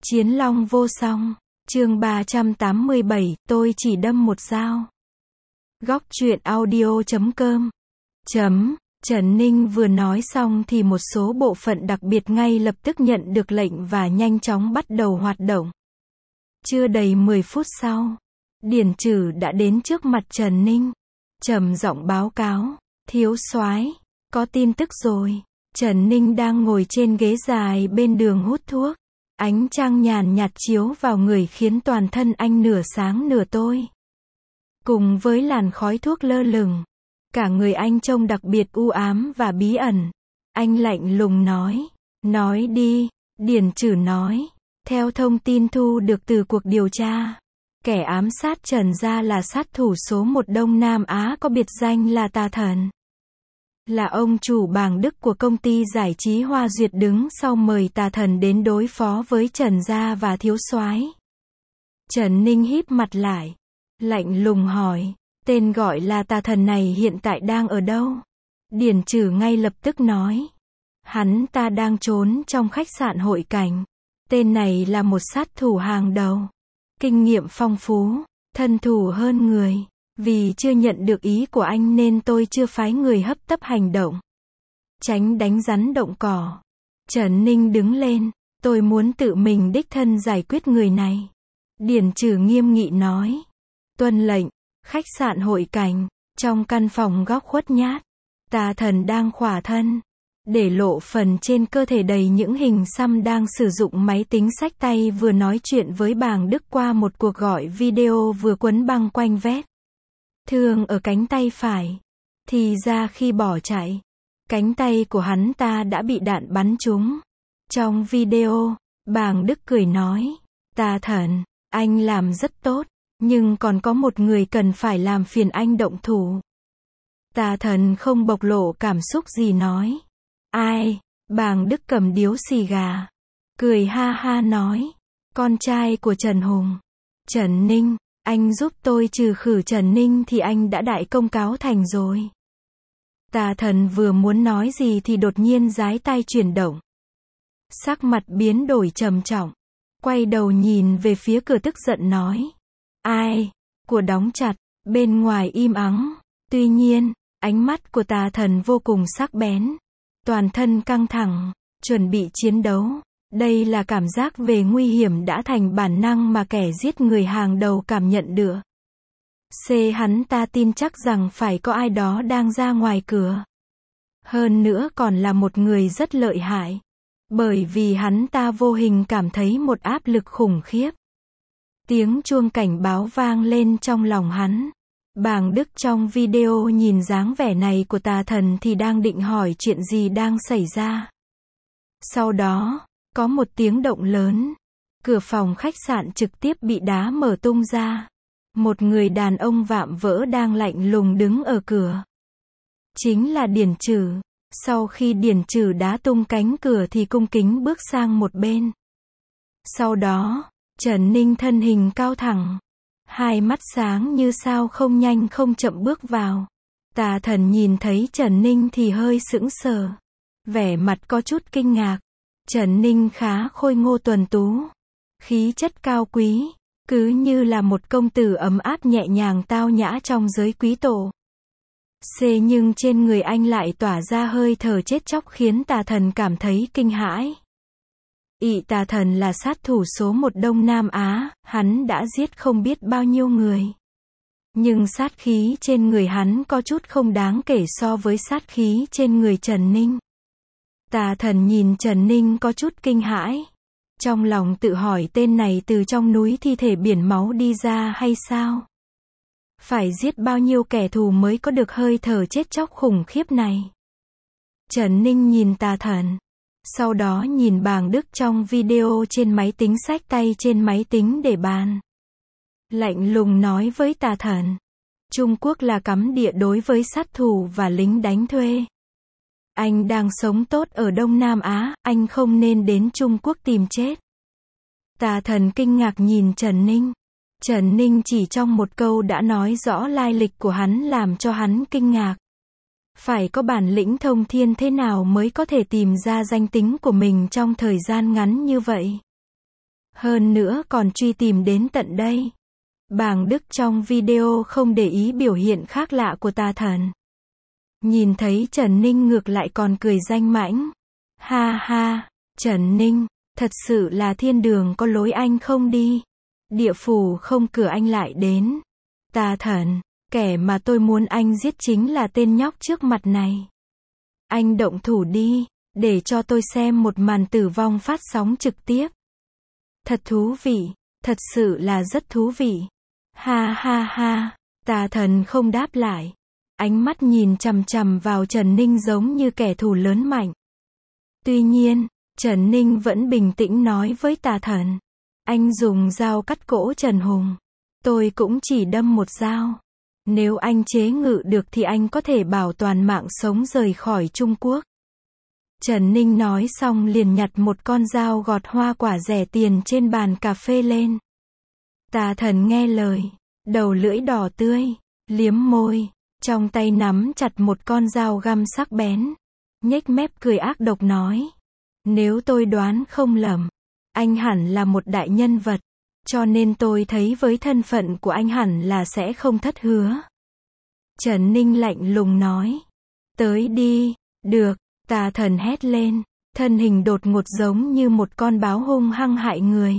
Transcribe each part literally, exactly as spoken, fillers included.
Chiến long vô song, chương ba trăm tám mươi bảy, tôi chỉ đâm một dao. Góc truyện audio chấm com. Chấm, Trần Ninh vừa nói xong thì một số bộ phận đặc biệt ngay lập tức nhận được lệnh và nhanh chóng bắt đầu hoạt động. Chưa đầy mười phút sau, Điển Trử đã đến trước mặt Trần Ninh, trầm giọng báo cáo, thiếu soái, có tin tức rồi. Trần Ninh đang ngồi trên ghế dài bên đường hút thuốc. Ánh trăng nhàn nhạt chiếu vào người khiến toàn thân anh nửa sáng nửa tối. Cùng với làn khói thuốc lơ lửng, cả người anh trông đặc biệt u ám và bí ẩn. Anh lạnh lùng nói, nói đi, Điển Trử nói. Theo thông tin thu được từ cuộc điều tra, kẻ ám sát Trần gia là sát thủ số một Đông Nam Á có biệt danh là Tà Thần. Là ông chủ bàng Đức của công ty giải trí Hoa Duyệt đứng sau mời Tà Thần đến đối phó với Trần gia và thiếu soái. Trần Ninh híp mặt lại, lạnh lùng hỏi, tên gọi là Tà Thần này hiện tại đang ở đâu? Điển Trử ngay lập tức nói, hắn ta đang trốn trong khách sạn Hội Cảnh. Tên này là một sát thủ hàng đầu, kinh nghiệm phong phú, thân thủ hơn người. Vì chưa nhận được ý của anh nên tôi chưa phái người hấp tấp hành động. Tránh đánh rắn động cỏ. Trần Ninh đứng lên, tôi muốn tự mình đích thân giải quyết người này. Điển Trử nghiêm nghị nói. Tuân lệnh. Khách sạn Hội Cảnh, trong căn phòng góc khuất nhát, Tà Thần đang khỏa thân, để lộ phần trên cơ thể đầy những hình xăm đang sử dụng máy tính xách tay vừa nói chuyện với bàng Đức qua một cuộc gọi video vừa quấn băng quanh vết thương ở cánh tay phải. Thì ra khi bỏ chạy, cánh tay của hắn ta đã bị đạn bắn trúng. Trong video, bàng Đức cười nói, Tà Thần, anh làm rất tốt, nhưng còn có một người cần phải làm phiền anh động thủ. Tà Thần không bộc lộ cảm xúc gì nói. Ai? Bàng Đức cầm điếu xì gà, cười ha ha nói, con trai của Trần Hùng, Trần Ninh. Anh giúp tôi trừ khử Trần Ninh thì anh đã đại công cáo thành rồi. Tà Thần vừa muốn nói gì thì đột nhiên giái tay chuyển động. Sắc mặt biến đổi trầm trọng. Quay đầu nhìn về phía cửa tức giận nói. Ai? Cửa đóng chặt, bên ngoài im ắng. Tuy nhiên, ánh mắt của Tà Thần vô cùng sắc bén. Toàn thân căng thẳng, chuẩn bị chiến đấu. Đây là cảm giác về nguy hiểm đã thành bản năng mà kẻ giết người hàng đầu cảm nhận được. C. Hắn ta tin chắc rằng phải có ai đó đang ra ngoài cửa. Hơn nữa còn là một người rất lợi hại. Bởi vì hắn ta vô hình cảm thấy một áp lực khủng khiếp. Tiếng chuông cảnh báo vang lên trong lòng hắn. Bàng Đức trong video nhìn dáng vẻ này của Tà Thần thì đang định hỏi chuyện gì đang xảy ra. Sau đó, có một tiếng động lớn. Cửa phòng khách sạn trực tiếp bị đá mở tung ra. Một người đàn ông vạm vỡ đang lạnh lùng đứng ở cửa. Chính là Điển Trử. Sau khi Điển Trử đá tung cánh cửa thì cung kính bước sang một bên. Sau đó, Trần Ninh thân hình cao thẳng. Hai mắt sáng như sao không nhanh không chậm bước vào. Tà Thần nhìn thấy Trần Ninh thì hơi sững sờ. Vẻ mặt có chút kinh ngạc. Trần Ninh khá khôi ngô tuần tú, khí chất cao quý, cứ như là một công tử ấm áp nhẹ nhàng tao nhã trong giới quý tộc. C. Nhưng trên người anh lại tỏa ra hơi thở chết chóc khiến Tà Thần cảm thấy kinh hãi. Ị Tà Thần là sát thủ số một Đông Nam Á, hắn đã giết không biết bao nhiêu người. Nhưng sát khí trên người hắn có chút không đáng kể so với sát khí trên người Trần Ninh. Tà Thần nhìn Trần Ninh có chút kinh hãi. Trong lòng tự hỏi tên này từ trong núi thi thể biển máu đi ra hay sao? Phải giết bao nhiêu kẻ thù mới có được hơi thở chết chóc khủng khiếp này? Trần Ninh nhìn Tà Thần. Sau đó nhìn bàng Đức trong video trên máy tính xách tay trên máy tính để bàn. Lạnh lùng nói với Tà Thần. Trung Quốc là cấm địa đối với sát thủ và lính đánh thuê. Anh đang sống tốt ở Đông Nam Á, anh không nên đến Trung Quốc tìm chết. Tà Thần kinh ngạc nhìn Trần Ninh. Trần Ninh chỉ trong một câu đã nói rõ lai lịch của hắn làm cho hắn kinh ngạc. Phải có bản lĩnh thông thiên thế nào mới có thể tìm ra danh tính của mình trong thời gian ngắn như vậy. Hơn nữa còn truy tìm đến tận đây. Bàng Đức trong video không để ý biểu hiện khác lạ của tà thần. Nhìn thấy Trần Ninh ngược lại còn cười danh mãnh. Ha ha, Trần Ninh, thật sự là thiên đường có lối anh không đi. Địa phủ không cửa anh lại đến. Tà thần, kẻ mà tôi muốn anh giết chính là tên nhóc trước mặt này. Anh động thủ đi, để cho tôi xem một màn tử vong phát sóng trực tiếp. Thật thú vị, thật sự là rất thú vị. Ha ha ha, tà thần không đáp lại. Ánh mắt nhìn chằm chằm vào Trần Ninh giống như kẻ thù lớn mạnh. Tuy nhiên, Trần Ninh vẫn bình tĩnh nói với tà thần. Anh dùng dao cắt cổ Trần Hùng. Tôi cũng chỉ đâm một dao. Nếu anh chế ngự được thì anh có thể bảo toàn mạng sống rời khỏi Trung Quốc. Trần Ninh nói xong liền nhặt một con dao gọt hoa quả rẻ tiền trên bàn cà phê lên. Tà thần nghe lời, đầu lưỡi đỏ tươi, liếm môi, trong tay nắm chặt một con dao găm sắc bén, nhếch mép cười ác độc nói. Nếu tôi đoán không lầm, anh hẳn là một đại nhân vật, cho nên tôi thấy với thân phận của anh hẳn là sẽ không thất hứa. Trần Ninh lạnh lùng nói. Tới đi, được, tà thần hét lên, thân hình đột ngột giống như một con báo hung hăng hại người.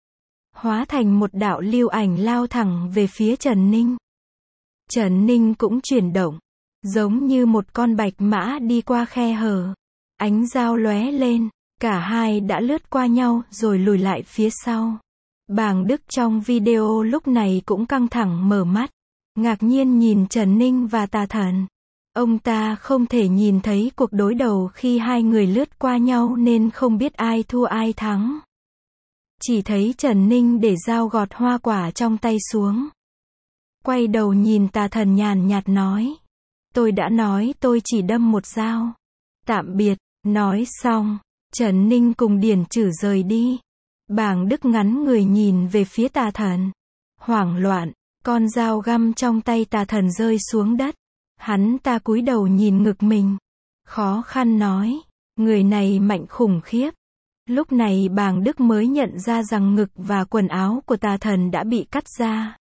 Hóa thành một đạo lưu ảnh lao thẳng về phía Trần Ninh. Trần Ninh cũng chuyển động, giống như một con bạch mã đi qua khe hở. Ánh dao lóe lên, cả hai đã lướt qua nhau rồi lùi lại phía sau. Bàng Đức trong video lúc này cũng căng thẳng mở mắt, ngạc nhiên nhìn Trần Ninh và tà thần. Ông ta không thể nhìn thấy cuộc đối đầu khi hai người lướt qua nhau nên không biết ai thua ai thắng. Chỉ thấy Trần Ninh để dao gọt hoa quả trong tay xuống. Quay đầu nhìn tà thần nhàn nhạt nói. Tôi đã nói tôi chỉ đâm một dao. Tạm biệt, nói xong, Trần Ninh cùng Điển Trử rời đi. Bàng Đức ngắn người nhìn về phía tà thần. Hoảng loạn, con dao găm trong tay tà thần rơi xuống đất. Hắn ta cúi đầu nhìn ngực mình. Khó khăn nói, người này mạnh khủng khiếp. Lúc này Bàng Đức mới nhận ra rằng ngực và quần áo của tà thần đã bị cắt ra.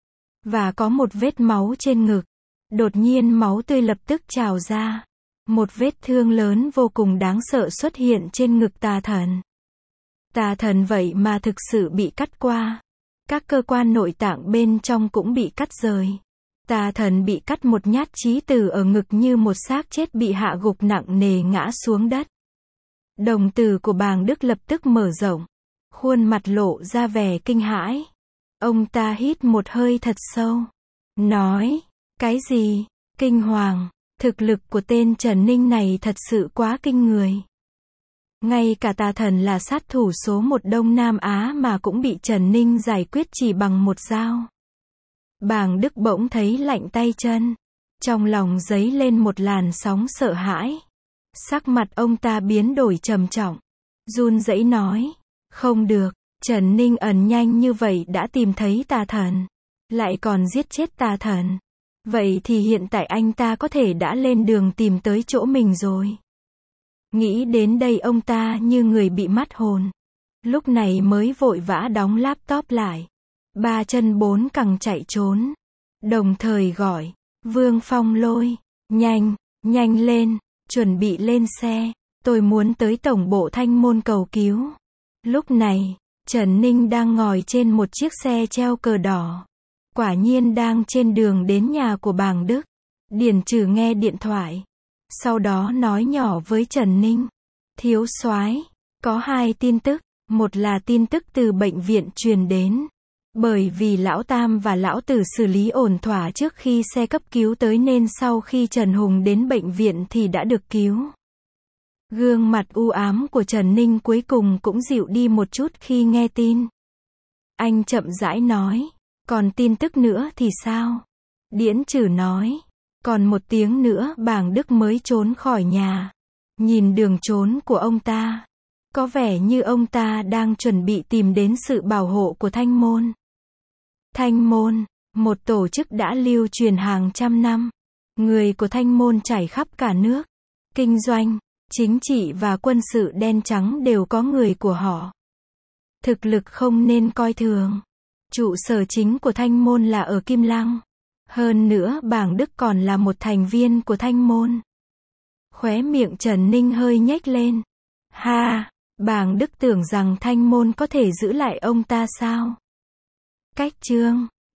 Và có một vết máu trên ngực. Đột nhiên máu tươi lập tức trào ra. Một vết thương lớn vô cùng đáng sợ xuất hiện trên ngực tà thần. Tà thần vậy mà thực sự bị cắt qua. Các cơ quan nội tạng bên trong cũng bị cắt rời. Tà thần bị cắt một nhát chí tử ở ngực như một xác chết bị hạ gục nặng nề ngã xuống đất. Đồng tử của Bàng Đức lập tức mở rộng. Khuôn mặt lộ ra vẻ kinh hãi. Ông ta hít một hơi thật sâu. Nói, cái gì? Kinh hoàng. Thực lực của tên Trần Ninh này thật sự quá kinh người. Ngay cả tà thần là sát thủ số một Đông Nam Á mà cũng bị Trần Ninh giải quyết chỉ bằng một dao. Bàng Đức bỗng thấy lạnh tay chân. Trong lòng dấy lên một làn sóng sợ hãi. Sắc mặt ông ta biến đổi trầm trọng. Run rẩy nói. Không được, Trần Ninh ẩn nhanh như vậy đã tìm thấy tà thần. Lại còn giết chết tà thần. Vậy thì hiện tại anh ta có thể đã lên đường tìm tới chỗ mình rồi. Nghĩ đến đây ông ta như người bị mất hồn. Lúc này mới vội vã đóng laptop lại. Ba chân bốn cẳng chạy trốn. Đồng thời gọi. Vương Phong Lôi. Nhanh, nhanh lên. Chuẩn bị lên xe. Tôi muốn tới tổng bộ Thanh Môn cầu cứu. Lúc này, Trần Ninh đang ngồi trên một chiếc xe treo cờ đỏ. Quả nhiên đang trên đường đến nhà của Bàng Đức. Điển Trử nghe điện thoại. Sau đó nói nhỏ với Trần Ninh. Thiếu soái, có hai tin tức. Một là tin tức từ bệnh viện truyền đến. Bởi vì Lão Tam và Lão Tử xử lý ổn thỏa trước khi xe cấp cứu tới nên sau khi Trần Hùng đến bệnh viện thì đã được cứu. Gương mặt u ám của Trần Ninh cuối cùng cũng dịu đi một chút khi nghe tin. Anh chậm rãi nói. Còn tin tức nữa thì sao? Điển Trử nói. Còn một tiếng nữa Bàng Đức mới trốn khỏi nhà. Nhìn đường trốn của ông ta. Có vẻ như ông ta đang chuẩn bị tìm đến sự bảo hộ của Thanh Môn. Thanh Môn, một tổ chức đã lưu truyền hàng trăm năm. Người của Thanh Môn trải khắp cả nước. Kinh doanh, chính trị và quân sự đen trắng đều có người của họ. Thực lực không nên coi thường. Trụ sở chính của Thanh Môn là ở Kim Lăng. Hơn nữa Bàng Đức còn là một thành viên của Thanh Môn. Khóe miệng Trần Ninh hơi nhếch lên. Ha, Bàng Đức tưởng rằng Thanh Môn có thể giữ lại ông ta sao? Cách chương